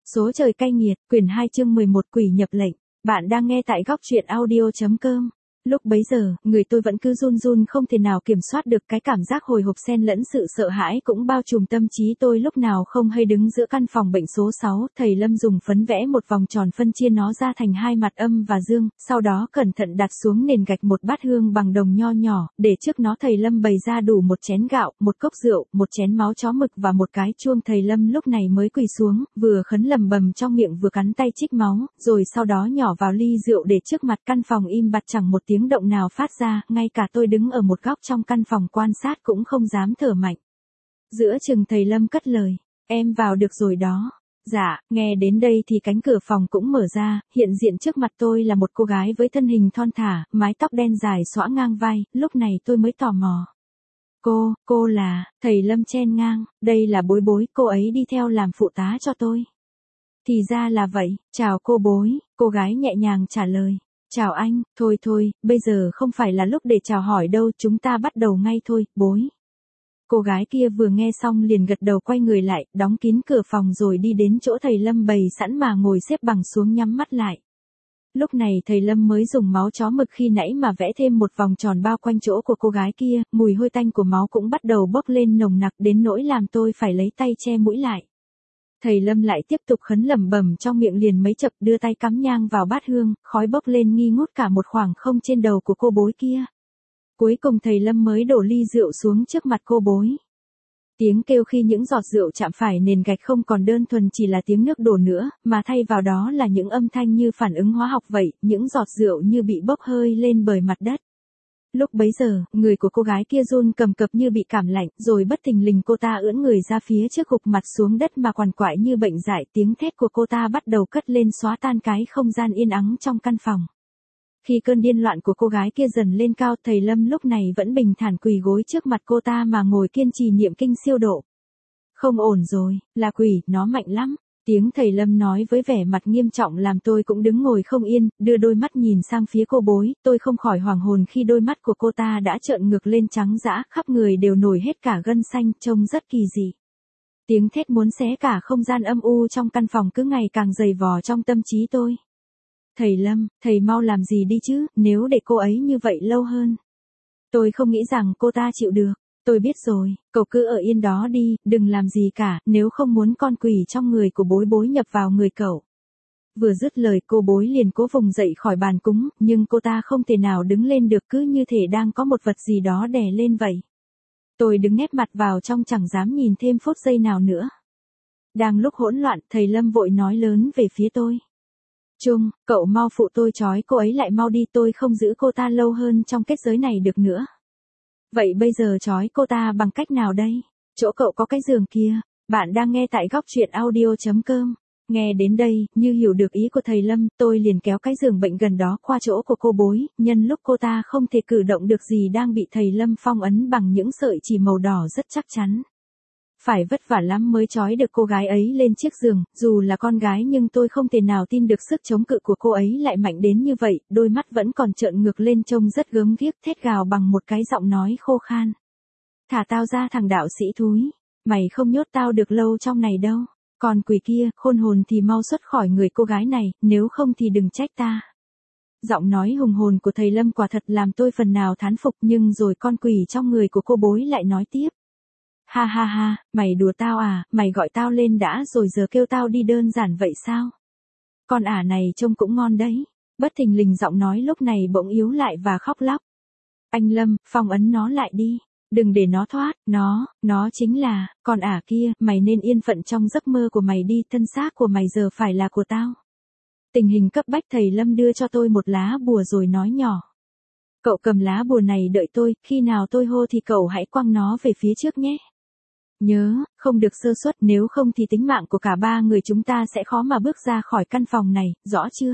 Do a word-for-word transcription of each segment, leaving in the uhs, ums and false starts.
Số trời cay nghiệt, quyển hai chương mười một quỷ nhập lệnh. Bạn đang nghe tại góc truyện audio.com. Lúc bấy giờ, người tôi vẫn cứ run run không thể nào kiểm soát được cái cảm giác hồi hộp xen lẫn sự sợ hãi cũng bao trùm tâm trí tôi lúc nào không hay đứng giữa căn phòng bệnh số sáu. Thầy Lâm dùng phấn vẽ một vòng tròn phân chia nó ra thành hai mặt âm và dương, sau đó cẩn thận đặt xuống nền gạch một bát hương bằng đồng nho nhỏ, để trước nó thầy Lâm bày ra đủ một chén gạo, một cốc rượu, một chén máu chó mực và một cái chuông. Thầy Lâm lúc này mới quỳ xuống, vừa khấn lầm bầm trong miệng vừa cắn tay trích máu, rồi sau đó nhỏ vào ly rượu để trước mặt. Căn phòng im bặt chẳng một tiếng động nào phát ra, ngay cả tôi đứng ở một góc trong căn phòng quan sát cũng không dám thở mạnh. Giữa chừng thầy Lâm cất lời, em vào được rồi đó. Dạ, nghe đến đây thì cánh cửa phòng cũng mở ra, hiện diện trước mặt tôi là một cô gái với thân hình thon thả, mái tóc đen dài xõa ngang vai. Lúc này tôi mới tò mò. Cô, cô là, thầy Lâm chen ngang, đây là Bối Bối, cô ấy đi theo làm phụ tá cho tôi. Thì ra là vậy, chào cô Bối, cô gái nhẹ nhàng trả lời. Chào anh, thôi thôi, bây giờ không phải là lúc để chào hỏi đâu, chúng ta bắt đầu ngay thôi, Bối. Cô gái kia vừa nghe xong liền gật đầu quay người lại, đóng kín cửa phòng rồi đi đến chỗ thầy Lâm bày sẵn mà ngồi xếp bằng xuống nhắm mắt lại. Lúc này thầy Lâm mới dùng máu chó mực khi nãy mà vẽ thêm một vòng tròn bao quanh chỗ của cô gái kia, mùi hôi tanh của máu cũng bắt đầu bốc lên nồng nặc đến nỗi làm tôi phải lấy tay che mũi lại. Thầy Lâm lại tiếp tục khấn lẩm bẩm trong miệng liền mấy chập, đưa tay cắm nhang vào bát hương, khói bốc lên nghi ngút cả một khoảng không trên đầu của cô Bối kia. Cuối cùng thầy Lâm mới đổ ly rượu xuống trước mặt cô Bối. Tiếng kêu khi những giọt rượu chạm phải nền gạch không còn đơn thuần chỉ là tiếng nước đổ nữa, mà thay vào đó là những âm thanh như phản ứng hóa học vậy, những giọt rượu như bị bốc hơi lên bời mặt đất. Lúc bấy giờ, người của cô gái kia run cầm cập như bị cảm lạnh, rồi bất thình lình cô ta ưỡn người ra phía trước gục mặt xuống đất mà quằn quại như bệnh dại. Tiếng thét của cô ta bắt đầu cất lên xóa tan cái không gian yên ắng trong căn phòng. Khi cơn điên loạn của cô gái kia dần lên cao, thầy Lâm lúc này vẫn bình thản quỳ gối trước mặt cô ta mà ngồi kiên trì niệm kinh siêu độ. Không ổn rồi, là quỷ, nó mạnh lắm. Tiếng thầy Lâm nói với vẻ mặt nghiêm trọng làm tôi cũng đứng ngồi không yên, đưa đôi mắt nhìn sang phía cô Bối. Tôi không khỏi hoàng hồn khi đôi mắt của cô ta đã trợn ngược lên trắng dã, khắp người đều nổi hết cả gân xanh, trông rất kỳ dị. Tiếng thét muốn xé cả không gian âm u trong căn phòng cứ ngày càng dày vò trong tâm trí tôi. Thầy Lâm, thầy mau làm gì đi chứ, nếu để cô ấy như vậy lâu hơn. Tôi không nghĩ rằng cô ta chịu được. Tôi biết rồi, cậu cứ ở yên đó đi, đừng làm gì cả, nếu không muốn con quỷ trong người của Bối Bối nhập vào người cậu. Vừa dứt lời cô Bối liền cố vùng dậy khỏi bàn cúng, nhưng cô ta không thể nào đứng lên được, cứ như thể đang có một vật gì đó đè lên vậy. Tôi đứng nép mặt vào trong chẳng dám nhìn thêm phút giây nào nữa. Đang lúc hỗn loạn, thầy Lâm vội nói lớn về phía tôi. Trung, cậu mau phụ tôi trói cô ấy lại mau đi, tôi không giữ cô ta lâu hơn trong kết giới này được nữa. Vậy bây giờ trói cô ta bằng cách nào đây? Chỗ cậu có cái giường kia. Bạn đang nghe tại góc truyện audio.com. Nghe đến đây, như hiểu được ý của thầy Lâm, tôi liền kéo cái giường bệnh gần đó qua chỗ của cô Bối, nhân lúc cô ta không thể cử động được gì đang bị thầy Lâm phong ấn bằng những sợi chỉ màu đỏ rất chắc chắn. Phải vất vả lắm mới trói được cô gái ấy lên chiếc giường, dù là con gái nhưng tôi không thể nào tin được sức chống cự của cô ấy lại mạnh đến như vậy, đôi mắt vẫn còn trợn ngược lên trông rất gớm ghiếc, thét gào bằng một cái giọng nói khô khan. Thả tao ra thằng đạo sĩ thúi, mày không nhốt tao được lâu trong này đâu, còn quỷ kia, khôn hồn thì mau xuất khỏi người cô gái này, nếu không thì đừng trách ta. Giọng nói hùng hồn của thầy Lâm quả thật làm tôi phần nào thán phục, nhưng rồi con quỷ trong người của cô Bối lại nói tiếp. Ha ha ha, mày đùa tao à, mày gọi tao lên đã rồi giờ kêu tao đi đơn giản vậy sao? Con ả này trông cũng ngon đấy. Bất thình lình giọng nói lúc này bỗng yếu lại và khóc lóc. Anh Lâm, phong ấn nó lại đi. Đừng để nó thoát, nó, nó chính là, con ả kia, mày nên yên phận trong giấc mơ của mày đi, thân xác của mày giờ phải là của tao. Tình hình cấp bách thầy Lâm đưa cho tôi một lá bùa rồi nói nhỏ. Cậu cầm lá bùa này đợi tôi, khi nào tôi hô thì cậu hãy quăng nó về phía trước nhé. Nhớ, không được sơ suất, nếu không thì tính mạng của cả ba người chúng ta sẽ khó mà bước ra khỏi căn phòng này, rõ chưa?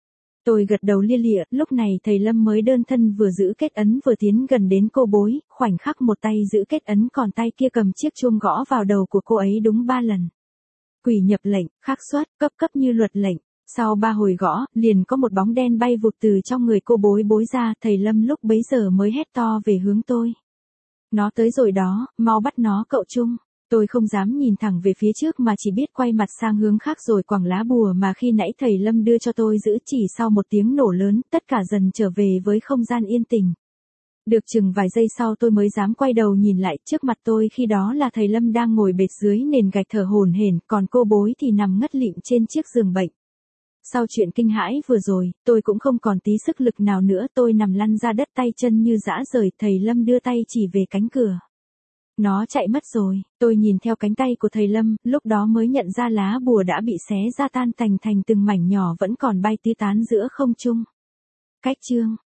Tôi gật đầu lia lịa, lúc này thầy Lâm mới đơn thân vừa giữ kết ấn vừa tiến gần đến cô Bối, khoảnh khắc một tay giữ kết ấn còn tay kia cầm chiếc chuông gõ vào đầu của cô ấy đúng ba lần. Quỷ nhập lệnh, khắc xuất, cấp cấp như luật lệnh. Sau ba hồi gõ, liền có một bóng đen bay vụt từ trong người cô Bối Bối ra, thầy Lâm lúc bấy giờ mới hét to về hướng tôi. Nó tới rồi đó, mau bắt nó cậu Trung. Tôi không dám nhìn thẳng về phía trước mà chỉ biết quay mặt sang hướng khác rồi quẳng lá bùa mà khi nãy thầy Lâm đưa cho tôi giữ, chỉ sau một tiếng nổ lớn, tất cả dần trở về với không gian yên tĩnh. Được chừng vài giây sau tôi mới dám quay đầu nhìn lại, trước mặt tôi khi đó là thầy Lâm đang ngồi bệt dưới nền gạch thở hổn hển, còn cô bối thì nằm ngất lịm trên chiếc giường bệnh. Sau chuyện kinh hãi vừa rồi, tôi cũng không còn tí sức lực nào nữa, tôi nằm lăn ra đất tay chân như dã rời, thầy Lâm đưa tay chỉ về cánh cửa. Nó chạy mất rồi, tôi nhìn theo cánh tay của thầy Lâm, lúc đó mới nhận ra lá bùa đã bị xé ra tan tành thành từng mảnh nhỏ vẫn còn bay tứ tán giữa không trung. Cách chương